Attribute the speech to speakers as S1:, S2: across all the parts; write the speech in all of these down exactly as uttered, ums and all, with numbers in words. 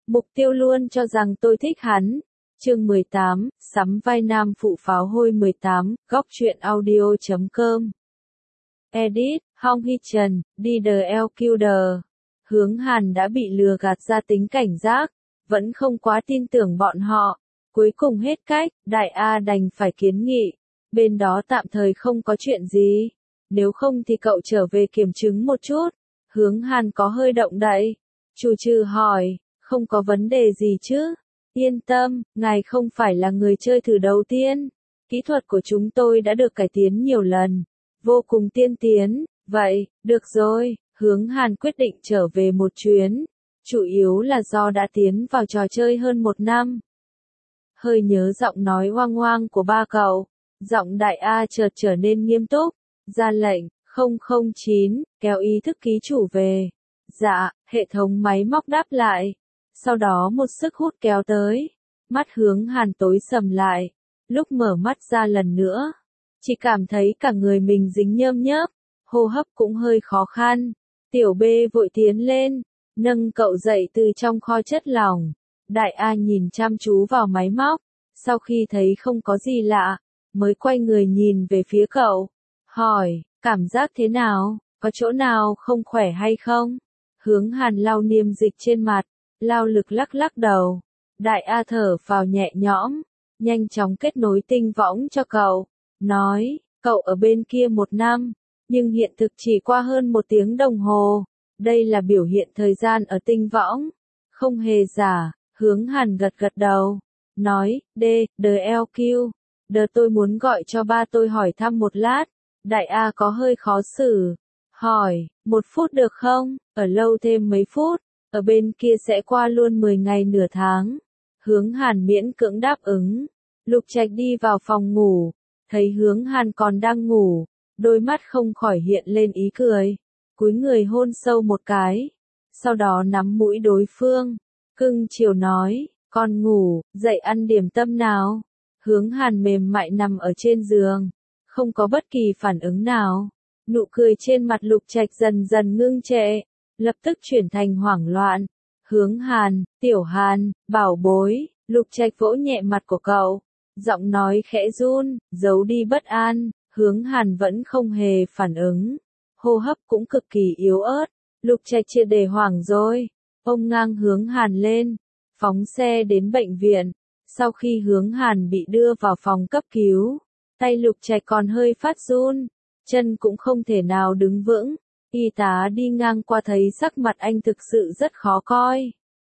S1: Mục tiêu luôn cho rằng tôi thích hắn. Chương mười tám, sắm vai nam phụ pháo hôi mười tám, góc truyện audio chấm com. Edit, Hong Hee Trần, đi đờ eo kiu đờ. Hướng Hàn đã bị lừa gạt ra tính cảnh giác, vẫn không quá tin tưởng bọn họ. Cuối cùng hết cách, Đại A đành phải kiến nghị. Bên đó tạm thời không có chuyện gì. Nếu không thì cậu trở về kiểm chứng một chút. Hướng Hàn có hơi động đậy. Chu Trừ hỏi, không có vấn đề gì chứ? Yên tâm, ngài không phải là người chơi thử đầu tiên. Kỹ thuật của chúng tôi đã được cải tiến nhiều lần. Vô cùng tiên tiến. Vậy, được rồi, Hướng Hàn quyết định trở về một chuyến. Chủ yếu là do đã tiến vào trò chơi hơn một năm. Hơi nhớ giọng nói oang oang của ba cậu. Giọng Đại A chợt trở nên nghiêm túc. Ra lệnh, không không chín, kéo ý thức ký chủ về. Dạ, hệ thống máy móc đáp lại. Sau đó một sức hút kéo tới. Mắt Hướng Hàn tối sầm lại. Lúc mở mắt ra lần nữa, chỉ cảm thấy cả người mình dính nhơm nhớp. Hô hấp cũng hơi khó khăn. Tiểu B vội tiến lên, nâng cậu dậy từ trong kho chất lỏng. Đại A nhìn chăm chú vào máy móc. Sau khi thấy không có gì lạ, mới quay người nhìn về phía cậu. Hỏi, cảm giác thế nào? Có chỗ nào không khỏe hay không? Hướng Hàn lau niêm dịch trên mặt, lao lực lắc lắc đầu. Đại A thở vào nhẹ nhõm, nhanh chóng kết nối tinh võng cho cậu. Nói, cậu ở bên kia một năm, nhưng hiện thực chỉ qua hơn một tiếng đồng hồ. Đây là biểu hiện thời gian ở tinh võng. Không hề giả, Hướng Hàn gật gật đầu. Nói, D, đờ eo kiu. Đờ tôi muốn gọi cho ba tôi hỏi thăm một lát. Đại A có hơi khó xử. Hỏi, một phút được không? Ở lâu thêm mấy phút. Ở bên kia sẽ qua luôn mười ngày nửa tháng. Hướng Hàn miễn cưỡng đáp ứng. Lục Trạch đi vào phòng ngủ. Thấy Hướng Hàn còn đang ngủ. Đôi mắt không khỏi hiện lên ý cười. Cúi người hôn sâu một cái. Sau đó nắm mũi đối phương. Cưng chiều nói, con ngủ, dậy ăn điểm tâm nào. Hướng Hàn mềm mại nằm ở trên giường. Không có bất kỳ phản ứng nào. Nụ cười trên mặt Lục Trạch dần dần ngưng trệ. Lập tức chuyển thành hoảng loạn. Hướng Hàn, Tiểu Hàn, bảo bối. Lục Trạch vỗ nhẹ mặt của cậu. Giọng nói khẽ run, giấu đi bất an. Hướng Hàn vẫn không hề phản ứng. Hô hấp cũng cực kỳ yếu ớt. Lục Trạch triệt để hoảng rồi. Ông ngang Hướng Hàn lên. Phóng xe đến bệnh viện. Sau khi Hướng Hàn bị đưa vào phòng cấp cứu, tay Lục Trạch còn hơi phát run. Chân cũng không thể nào đứng vững. Y tá đi ngang qua thấy sắc mặt anh thực sự rất khó coi.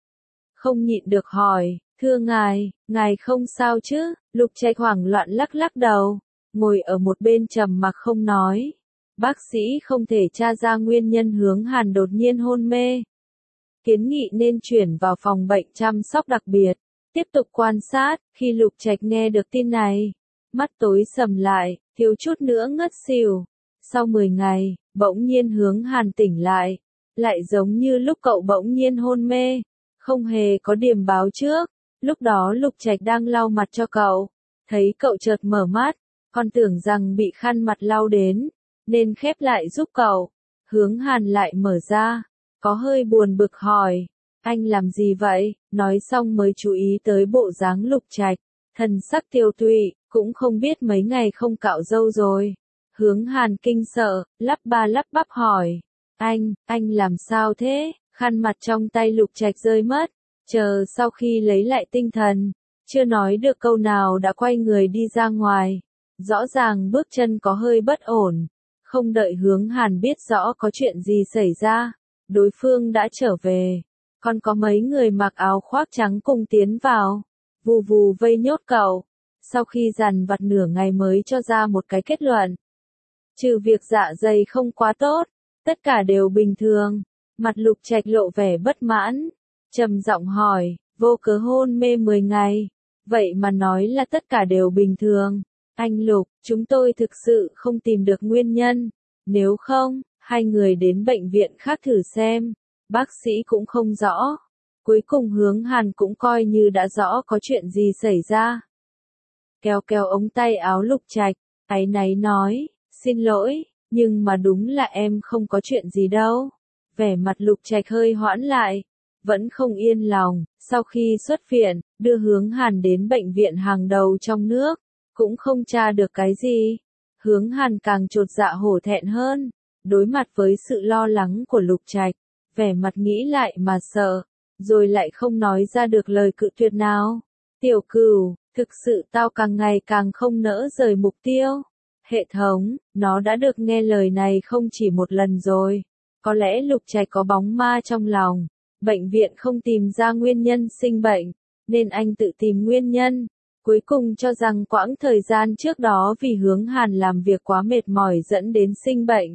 S1: Không nhịn được hỏi, thưa ngài, ngài không sao chứ? Lục Trạch hoảng loạn lắc lắc đầu. Ngồi ở một bên trầm mặc không nói. Bác sĩ không thể tra ra nguyên nhân Hướng Hàn đột nhiên hôn mê. Kiến nghị nên chuyển vào phòng bệnh chăm sóc đặc biệt. Tiếp tục quan sát. Khi Lục Trạch nghe được tin này, mắt tối sầm lại, thiếu chút nữa ngất xỉu. Sau mười ngày, bỗng nhiên Hướng Hàn tỉnh lại. Lại giống như lúc cậu bỗng nhiên hôn mê. Không hề có điểm báo trước. Lúc đó Lục Trạch đang lau mặt cho cậu. Thấy cậu chợt mở mắt. Còn tưởng rằng bị khăn mặt lau đến, nên khép lại giúp cậu. Hướng Hàn lại mở ra. Có hơi buồn bực hỏi. Anh làm gì vậy? Nói xong mới chú ý tới bộ dáng Lục Trạch. Thần sắc tiêu tụy, cũng không biết mấy ngày không cạo râu rồi. Hướng Hàn kinh sợ, lắp ba lắp bắp hỏi. Anh, anh làm sao thế? Khăn mặt trong tay Lục Trạch rơi mất. Chờ sau khi lấy lại tinh thần, chưa nói được câu nào đã quay người đi ra ngoài. Rõ ràng bước chân có hơi bất ổn. Không đợi Hướng Hàn biết rõ có chuyện gì xảy ra, đối phương đã trở về. Còn có mấy người mặc áo khoác trắng cùng tiến vào. Vù vù vây nhốt cậu. Sau khi dằn vặt nửa ngày mới cho ra một cái kết luận. Trừ việc dạ dày không quá tốt, tất cả đều bình thường. Mặt Lục Trạch lộ vẻ bất mãn. Trầm giọng hỏi, vô cớ hôn mê mười ngày. Vậy mà nói là tất cả đều bình thường. Anh Lục, chúng tôi thực sự không tìm được nguyên nhân. Nếu không, hai người đến bệnh viện khác thử xem. Bác sĩ cũng không rõ. Cuối cùng Hướng Hàn cũng coi như đã rõ có chuyện gì xảy ra. Kéo kéo ống tay áo Lục Trạch, áy náy nói, xin lỗi, nhưng mà đúng là em không có chuyện gì đâu. Vẻ mặt Lục Trạch hơi hoãn lại. vẫn không yên lòng, sau khi xuất viện, đưa Hướng Hàn đến bệnh viện hàng đầu trong nước, cũng không tra được cái gì. Hướng Hàn càng chột dạ hổ thẹn hơn, đối mặt với sự lo lắng của Lục Trạch, vẻ mặt nghĩ lại mà sợ, rồi lại không nói ra được lời cự tuyệt nào. Tiểu Cửu, thực sự tao càng ngày càng không nỡ rời mục tiêu. Hệ thống, nó đã được nghe lời này không chỉ một lần rồi. Có lẽ Lục Trạch có bóng ma trong lòng, bệnh viện không tìm ra nguyên nhân sinh bệnh, nên anh tự tìm nguyên nhân. Cuối cùng cho rằng quãng thời gian trước đó vì Hướng Hàn làm việc quá mệt mỏi dẫn đến sinh bệnh.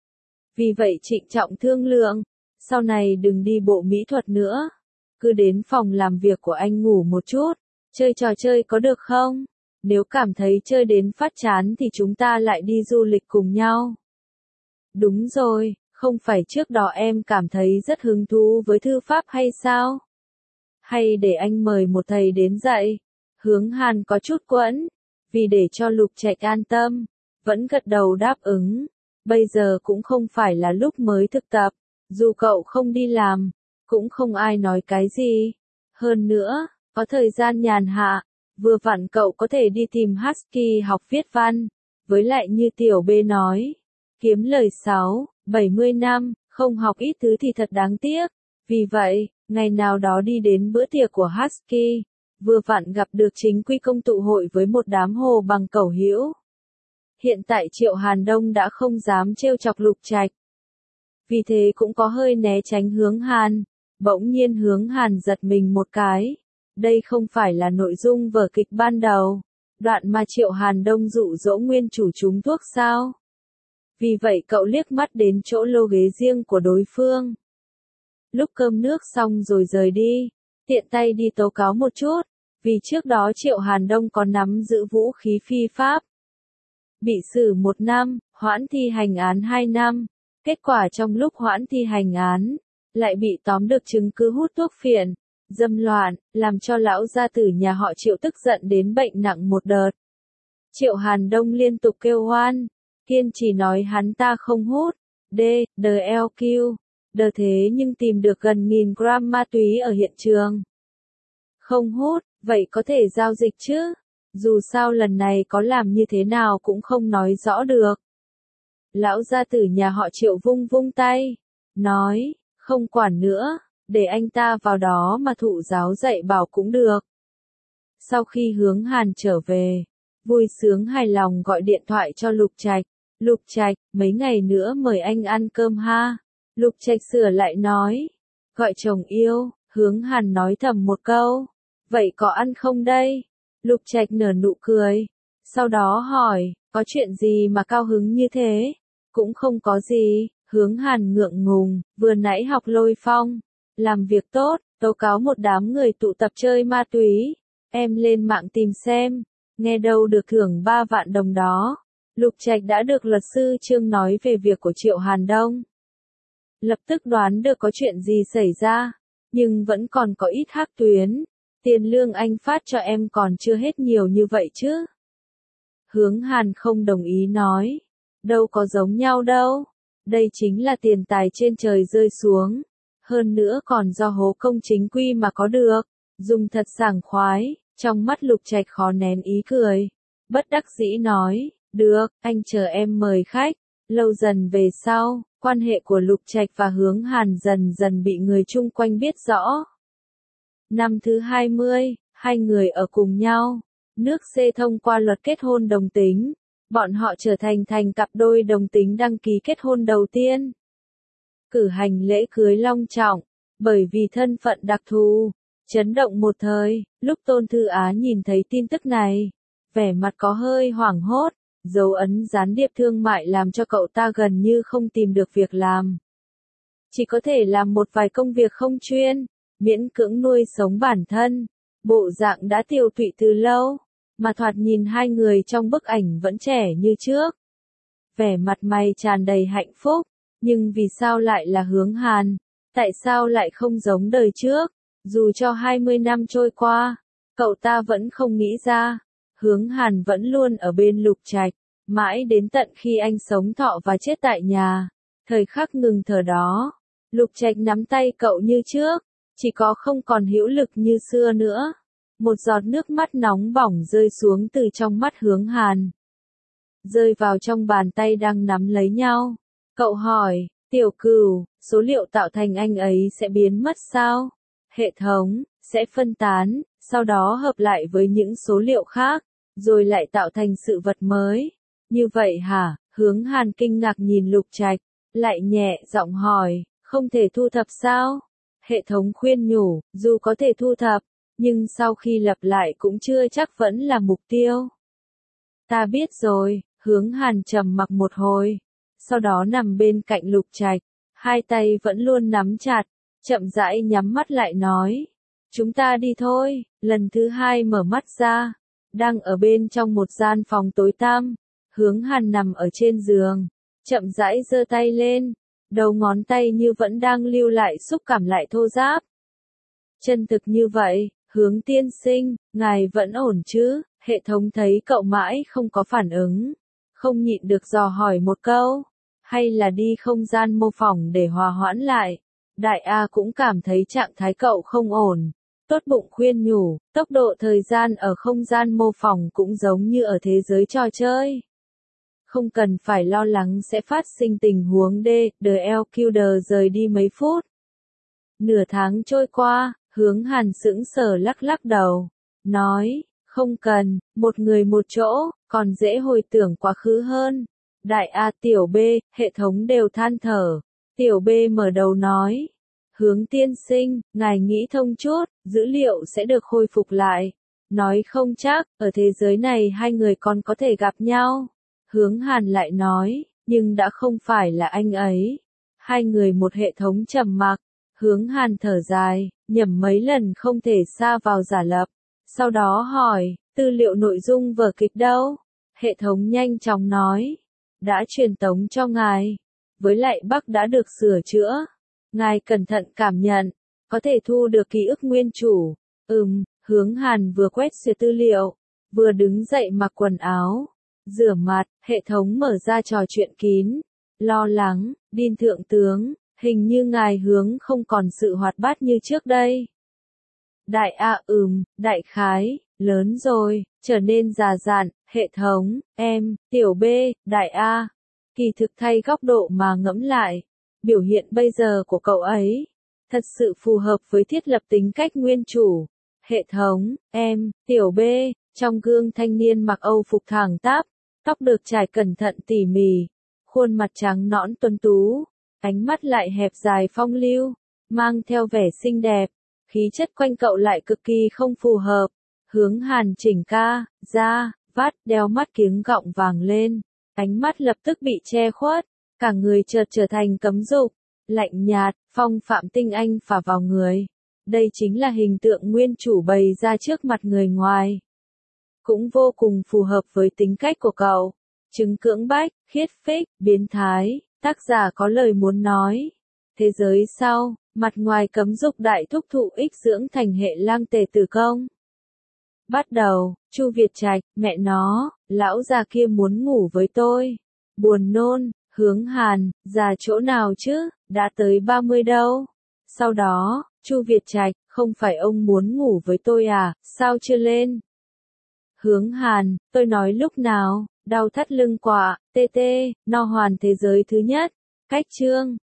S1: Vì vậy trịnh trọng thương lượng, sau này đừng đi bộ mỹ thuật nữa, cứ đến phòng làm việc của anh ngủ một chút, chơi trò chơi có được không? Nếu cảm thấy chơi đến phát chán thì chúng ta lại đi du lịch cùng nhau. Đúng rồi, không phải trước đó em cảm thấy rất hứng thú với thư pháp hay sao? Hay để anh mời một thầy đến dạy? Hướng Hàn có chút quẫn, vì để cho Lục Trạch an tâm, vẫn gật đầu đáp ứng. Bây giờ cũng không phải là lúc mới thực tập, dù cậu không đi làm, cũng không ai nói cái gì. Hơn nữa, có thời gian nhàn hạ, vừa vặn cậu có thể đi tìm Husky học viết văn, với lại như Tiểu B nói, kiếm lời sáu, bảy mươi năm, không học ít thứ thì thật đáng tiếc. Vì vậy, ngày nào đó đi đến bữa tiệc của Husky, vừa vặn gặp được chính quy công tụ hội với một đám hồ bằng cẩu hữu. Hiện tại Triệu Hàn Đông đã không dám trêu chọc Lục Trạch, vì thế cũng có hơi né tránh Hướng Hàn. Bỗng nhiên Hướng Hàn giật mình một cái. Đây không phải là nội dung vở kịch ban đầu, đoạn mà Triệu Hàn Đông dụ dỗ nguyên chủ trúng thuốc sao? Vì vậy cậu liếc mắt đến chỗ lô ghế riêng của đối phương. Lúc cơm nước xong rồi rời đi, tiện tay đi tố cáo một chút, vì trước đó Triệu Hàn Đông có nắm giữ vũ khí phi pháp. Bị xử một năm, hoãn thi hành án hai năm, kết quả trong lúc hoãn thi hành án, lại bị tóm được chứng cứ hút thuốc phiện, dâm loạn, làm cho lão gia tử nhà họ Triệu tức giận đến bệnh nặng một đợt. Triệu Hàn Đông liên tục kêu oan, kiên trì nói hắn ta không hút, D, D L Q, đờ thế nhưng tìm được gần nghìn gram ma túy ở hiện trường. Không hút, vậy có thể giao dịch chứ? Dù sao lần này có làm như thế nào cũng không nói rõ được. Lão gia tử nhà họ Triệu vung vung tay, nói, không quản nữa, để anh ta vào đó mà thụ giáo dạy bảo cũng được. Sau khi Hướng Hàn trở về, vui sướng hài lòng gọi điện thoại cho Lục Trạch. Lục Trạch, mấy ngày nữa mời anh ăn cơm ha. Lục Trạch sửa lại nói, gọi chồng yêu. Hướng Hàn nói thầm một câu, vậy có ăn không đây? Lục Trạch nở nụ cười, sau đó hỏi, có chuyện gì mà cao hứng như thế? Cũng không có gì. Hướng Hàn ngượng ngùng, vừa nãy học lôi phong, làm việc tốt, tố cáo một đám người tụ tập chơi ma túy. Em lên mạng tìm xem, nghe đâu được thưởng ba vạn đồng đó. Lục Trạch đã được luật sư Trương nói về việc của Triệu Hàn Đông. Lập tức đoán được có chuyện gì xảy ra, nhưng vẫn còn có ít hắc tuyến. Tiền lương anh phát cho em còn chưa hết nhiều như vậy chứ? Hướng Hàn không đồng ý nói, đâu có giống nhau đâu. Đây chính là tiền tài trên trời rơi xuống, hơn nữa còn do hố công chính quy mà có được, dùng thật sảng khoái. Trong mắt Lục Trạch khó nén ý cười, bất đắc dĩ nói, được, anh chờ em mời khách. Lâu dần về sau, quan hệ của Lục Trạch và Hướng Hàn dần dần bị người chung quanh biết rõ. Năm thứ hai mươi, hai người ở cùng nhau, nước C thông qua luật kết hôn đồng tính. Bọn họ trở thành thành cặp đôi đồng tính đăng ký kết hôn đầu tiên. Cử hành lễ cưới long trọng, bởi vì thân phận đặc thù, chấn động một thời. Lúc Tôn Thư Á nhìn thấy tin tức này, vẻ mặt có hơi hoảng hốt, dấu ấn gián điệp thương mại làm cho cậu ta gần như không tìm được việc làm. Chỉ có thể làm một vài công việc không chuyên, miễn cưỡng nuôi sống bản thân. Bộ dạng đã tiều tụy từ lâu, mà thoạt nhìn hai người trong bức ảnh vẫn trẻ như trước. Vẻ mặt mày tràn đầy hạnh phúc, nhưng vì sao lại là Hướng Hàn? Tại sao lại không giống đời trước? Dù cho hai mươi năm trôi qua, cậu ta vẫn không nghĩ ra. Hướng Hàn vẫn luôn ở bên Lục Trạch, mãi đến tận khi anh sống thọ và chết tại nhà. Thời khắc ngừng thở đó, Lục Trạch nắm tay cậu như trước, chỉ có không còn hữu lực như xưa nữa. Một giọt nước mắt nóng bỏng rơi xuống từ trong mắt Hướng Hàn. Rơi vào trong bàn tay đang nắm lấy nhau. Cậu hỏi, Tiểu Cửu, số liệu tạo thành anh ấy sẽ biến mất sao? Hệ thống sẽ phân tán, sau đó hợp lại với những số liệu khác, rồi lại tạo thành sự vật mới. Như vậy hả? Hướng Hàn kinh ngạc nhìn Lục Trạch, lại nhẹ giọng hỏi, không thể thu thập sao? Hệ thống khuyên nhủ, dù có thể thu thập, nhưng sau khi lập lại cũng chưa chắc vẫn là mục tiêu. Ta biết rồi, Hướng Hàn trầm mặc một hồi, sau đó nằm bên cạnh Lục Trạch, hai tay vẫn luôn nắm chặt, chậm rãi nhắm mắt lại nói, chúng ta đi thôi. Lần thứ hai mở mắt ra, đang ở bên trong một gian phòng tối tăm, Hướng Hàn nằm ở trên giường, chậm rãi giơ tay lên, đầu ngón tay như vẫn đang lưu lại xúc cảm lại thô ráp. Chân thực như vậy, Hướng tiên sinh, ngài vẫn ổn chứ? Hệ thống thấy cậu mãi không có phản ứng, không nhịn được dò hỏi một câu, hay là đi không gian mô phỏng để hòa hoãn lại. Đại A cũng cảm thấy trạng thái cậu không ổn, tốt bụng khuyên nhủ, tốc độ thời gian ở không gian mô phỏng cũng giống như ở thế giới trò chơi. Không cần phải lo lắng sẽ phát sinh tình huống D, The Elcuder rời đi mấy phút. Nửa tháng trôi qua, Hướng Hàn sững sờ lắc lắc đầu, nói, không cần, một người một chỗ, còn dễ hồi tưởng quá khứ hơn. Đại A tiểu B, hệ thống đều than thở. Tiểu B mở đầu nói, Hướng tiên sinh, ngài nghĩ thông chút, dữ liệu sẽ được khôi phục lại. Nói không chắc, ở thế giới này hai người còn có thể gặp nhau. Hướng Hàn lại nói, nhưng đã không phải là anh ấy. Hai người một hệ thống trầm mặc. Hướng Hàn thở dài, nhẩm mấy lần không thể sa vào giả lập. Sau đó hỏi, tư liệu nội dung vở kịch đâu? Hệ thống nhanh chóng nói, đã truyền tống cho ngài. Với lại Bắc đã được sửa chữa. Ngài cẩn thận cảm nhận, có thể thu được ký ức nguyên chủ. Ừm, Hướng Hàn vừa quét duyệt tư liệu, vừa đứng dậy mặc quần áo, rửa mặt, hệ thống mở ra trò chuyện kín. Lo lắng, Đinh thượng tướng, hình như ngài Hướng không còn sự hoạt bát như trước đây. Đại A ừm, đại khái, lớn rồi, trở nên già dặn, hệ thống, em, tiểu B, đại A. Kỳ thực thay góc độ mà ngẫm lại, biểu hiện bây giờ của cậu ấy, thật sự phù hợp với thiết lập tính cách nguyên chủ. Hệ thống, em, tiểu B, trong gương thanh niên mặc Âu phục thẳng tắp, tóc được trải cẩn thận tỉ mỉ, khuôn mặt trắng nõn tuấn tú, ánh mắt lại hẹp dài phong lưu, mang theo vẻ xinh đẹp, khí chất quanh cậu lại cực kỳ không phù hợp. Hướng Hàn chỉnh ca, da, vắt, đeo mắt kiếng gọng vàng lên, ánh mắt lập tức bị che khuất, cả người chợt trở thành cấm dục, lạnh nhạt, phong phạm tinh anh phả vào người. Đây chính là hình tượng nguyên chủ bày ra trước mặt người ngoài. Cũng vô cùng phù hợp với tính cách của cậu. Chứng cưỡng bách, khiết phích, biến thái, tác giả có lời muốn nói. Thế giới sau, mặt ngoài cấm dục đại thúc thụ ích dưỡng thành hệ lang tề tử công. Bắt đầu, Chu Việt Trạch, mẹ nó, lão già kia muốn ngủ với tôi. Buồn nôn, Hướng Hàn, già chỗ nào chứ, đã tới ba mươi đâu. Sau đó, Chu Việt Trạch, không phải ông muốn ngủ với tôi à, sao chưa lên? Hướng Hàn, tôi nói lúc nào, đau thắt lưng quạ, tê tê, no hoàn thế giới thứ nhất. Cách chương,